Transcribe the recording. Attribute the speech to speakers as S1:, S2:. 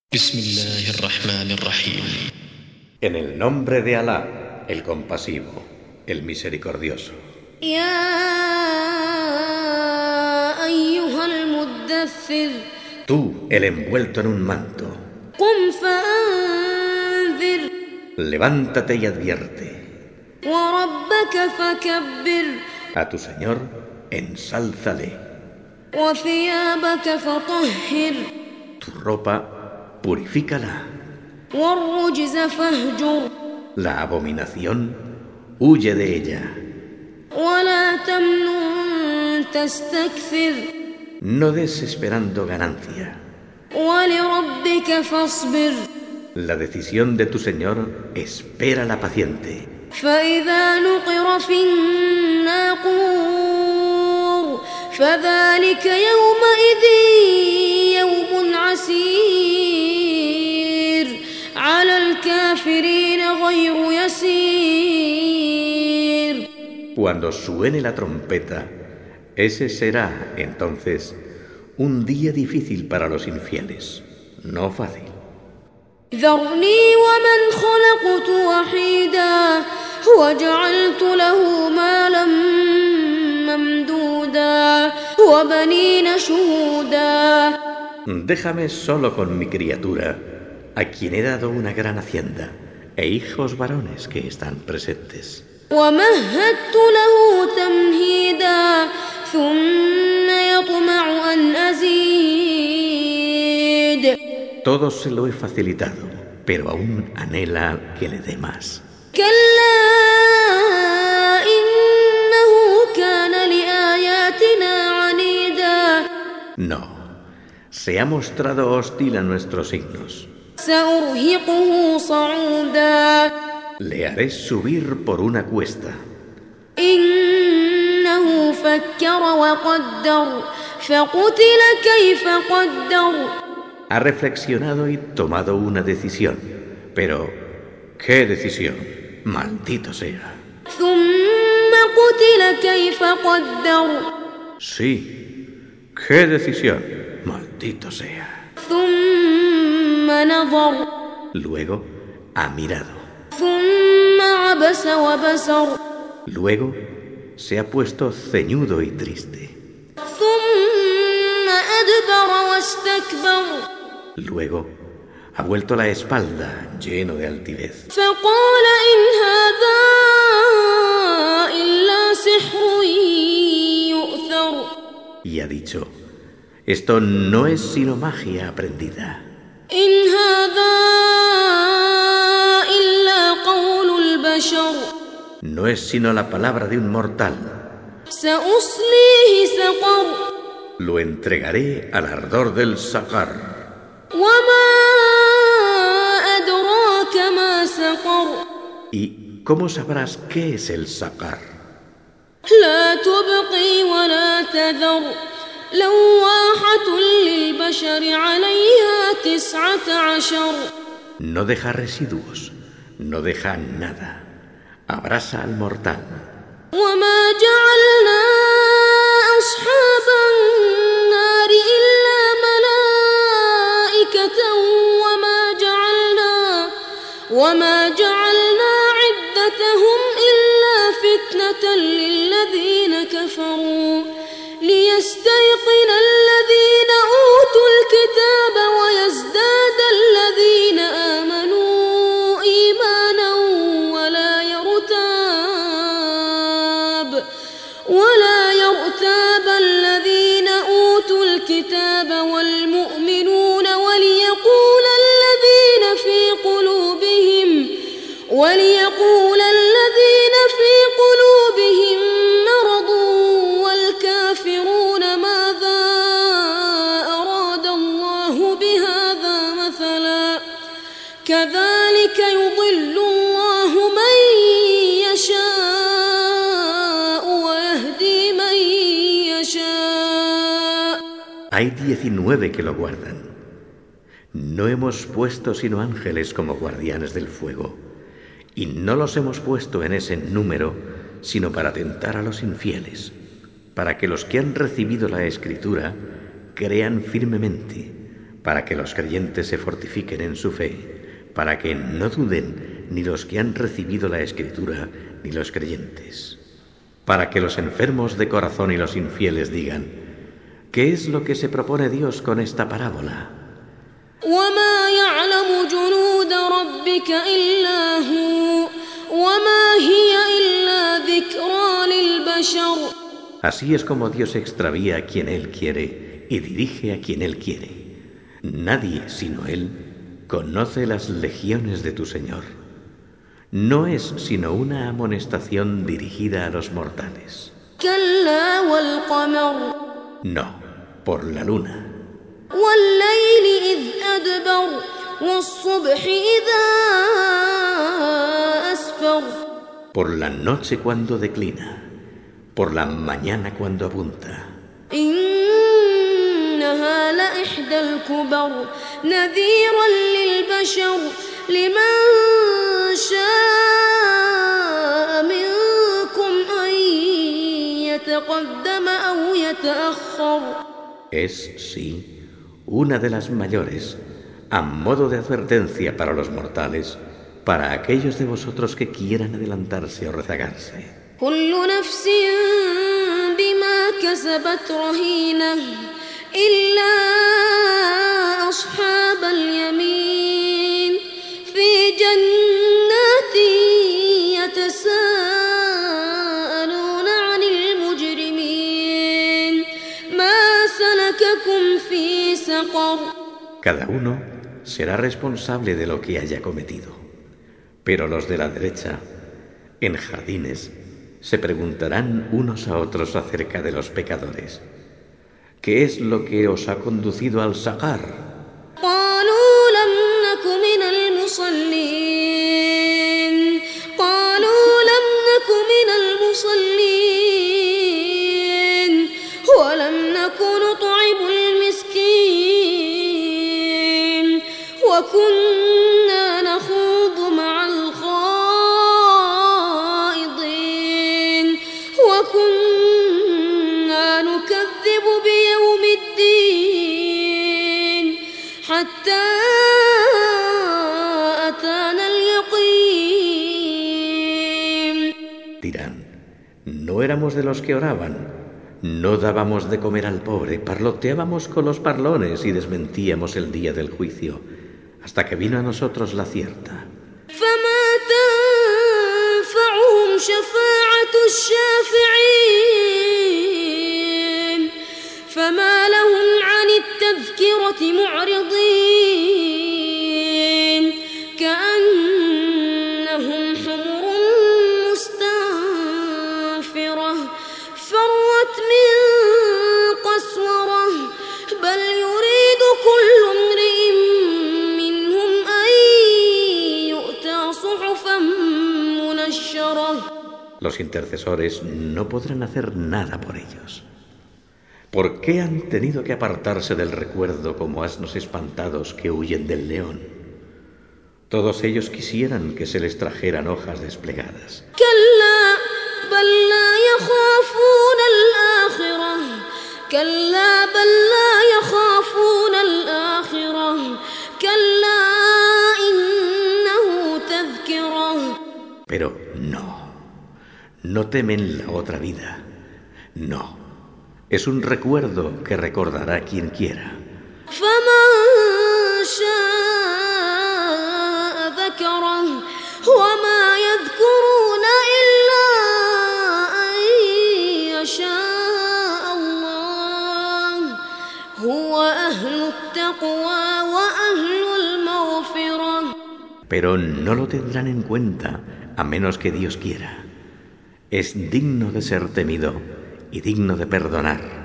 S1: Bismillahirrahmanirrahim.
S2: En el nombre de Alá, el compasivo, el misericordioso.
S3: Ya ayyuhal muddaththir.
S2: Tú, el envuelto en un manto.
S3: Qum fa'anzir.
S2: Levántate y advierte.
S3: Wa rabbaka fakabbir.
S2: A tu Señor, ensálzale.
S3: Wa thiyabaka fatahhir.
S2: Tu ropa, purifícala.
S3: Warrujza fahjur.
S2: La abominación, huye de ella.
S3: Wala tamnun tastakthir.
S2: No des esperando ganancia.
S3: Walirabbika fasbir.
S2: La decisión de tu Señor, espérala paciente.
S3: فإذا نقر في الناقور فذلك يومئذ يوم عسير على الكافرين غير يسير.
S2: Cuando suene la trompeta, ese será, entonces, un día difícil para los infieles, no fácil.
S3: ذرني ومن خلقت وحيدا وجعلت له مالا ممدودا وبنين شهودا.
S2: Déjame solo con mi criatura, a quien he dado una gran hacienda, e hijos varones que están presentes.
S3: ومهدت له تمهيدا ثم يطمع أن أزيد.
S2: Todo se lo he facilitado, pero aún anhela que le dé más.
S3: كلا إنه كان لآياتنا عنيدا.
S2: No, se ha mostrado hostil a nuestros signos.
S3: سأرهقه صعودا.
S2: Le haré subir por una cuesta.
S3: إنه فكر وقدر فقتل كيف قدر.
S2: Ha reflexionado y tomado una decisión. Pero, ¿qué decisión? Maldito sea.
S3: ثم قتل كيف قدر.
S2: Sí, ¿qué decisión? Maldito sea.
S3: ثم نظر.
S2: Luego, ha mirado.
S3: ثم عبس وبسر.
S2: Luego, se ha puesto ceñudo y triste.
S3: ثم أدبر واستكبر.
S2: Luego, ha vuelto la espalda, lleno de altivez.
S3: فقال إن هذا إلا سحر يؤثر.
S2: Y ha dicho, esto no es sino magia aprendida.
S3: إن هذا إلا قول البشر.
S2: No es sino la palabra de un mortal.
S3: سأصليه سقر.
S2: Lo entregaré al ardor del Saqar.
S3: وما أدراك ما سقر.
S2: ¿Y cómo sabrás qué es el Saqar?
S3: لا تبقي ولا تذر لواحة للبشر عليها 19.
S2: No deja residuos, no deja nada. Abrasa al mortal.
S3: وما جعلنا أصحاب النار إلا ملائكة وما جعلنا عدتهم إلا فتنة للذين كفروا ليستيقن الذين أوتوا الكتاب ويزداد الذين آمنوا إيمانا ولا يرتاب الذين أوتوا الكتاب والمؤمنون وليقول الذين في قلوبهم مرض والكافرون ماذا أراد الله بهذا مثلا كذلك يضل الله من يشاء ويهدي من يشاء.
S2: Hay 19 que lo guardan. No hemos puesto sino ángeles como guardianes del fuego. Y no los hemos puesto en ese número, sino para tentar a los infieles, para que los que han recibido la Escritura crean firmemente, para que los creyentes se fortifiquen en su fe, para que no duden ni los que han recibido la Escritura ni los creyentes, para que los enfermos de corazón y los infieles digan: ¿qué es lo que se propone Dios con esta parábola?
S3: وما يعلم جنود ربك إلا هو وما هي إلا ذكرى للبشر.
S2: Así es como Dios extravía a quien Él quiere y dirige a quien Él quiere. Nadie, sino Él, conoce las legiones de tu Señor. No es sino una amonestación dirigida a los mortales.
S3: كلا والقمر
S2: No, por la luna,
S3: والليل إذ أدبر والصبح إذا أسفر.
S2: por la noche cuando declina, por la mañana cuando apunta.
S3: إنها لإحدى الكبر نذيرا للبشر لمن شاء منكم أن يتقدم أو يتأخر.
S2: Es, sí, una de las mayores, a modo de advertencia para los mortales, para aquellos de vosotros que quieran adelantarse o rezagarse.
S3: كل نفس بما كسبت رهينة إلا أصحاب اليمين في جنات يتساءلون عن المجرمين ما سلككم في سقر.
S2: Cada uno será responsable de lo que haya cometido, pero los de la derecha, en jardines, se preguntarán unos a otros acerca de los pecadores: ¿qué es lo que os ha conducido al Saqar?
S3: قالوا لم نك من المصلين قالوا لم نك من المصلين ولم نك نطعم المسكين وكنا نخوض مع الخائضين وكنا نكذب بيوم الدين حتى أتانا اليقين.
S2: Dirán: no éramos de los que oraban, no dábamos de comer al pobre, parloteábamos con los parlones y desmentíamos el día del juicio, hasta que vino a nosotros la cierta.
S3: فما تنفعهم شفاعة الشافعين فما لهم عن التذكرة معرضين كأنهم حمر مستنفرة فرت من قسورة بل يريد كل امرئ منهم أن يؤتى صحفا منشرة.
S2: Los intercesores no podrán hacer nada por ellos. ¿Por qué han tenido que apartarse del recuerdo como asnos espantados que huyen del león? Todos ellos quisieran que se les trajeran hojas desplegadas.
S3: كلا بل لا يخافون الآخرة كلا بل لا يخافون الآخرة كلا إنه تذكرة.
S2: Pero no temen la otra vida. No, es un recuerdo que recordará quien quiera.
S3: فمن شاء ذكره وما يذكرون إلا أن يشاء الله هو أهل التقوى وأهل المغفرة.
S2: Pero no lo tendrán en cuenta a menos que Dios quiera. Es digno de ser temido y digno de perdonar.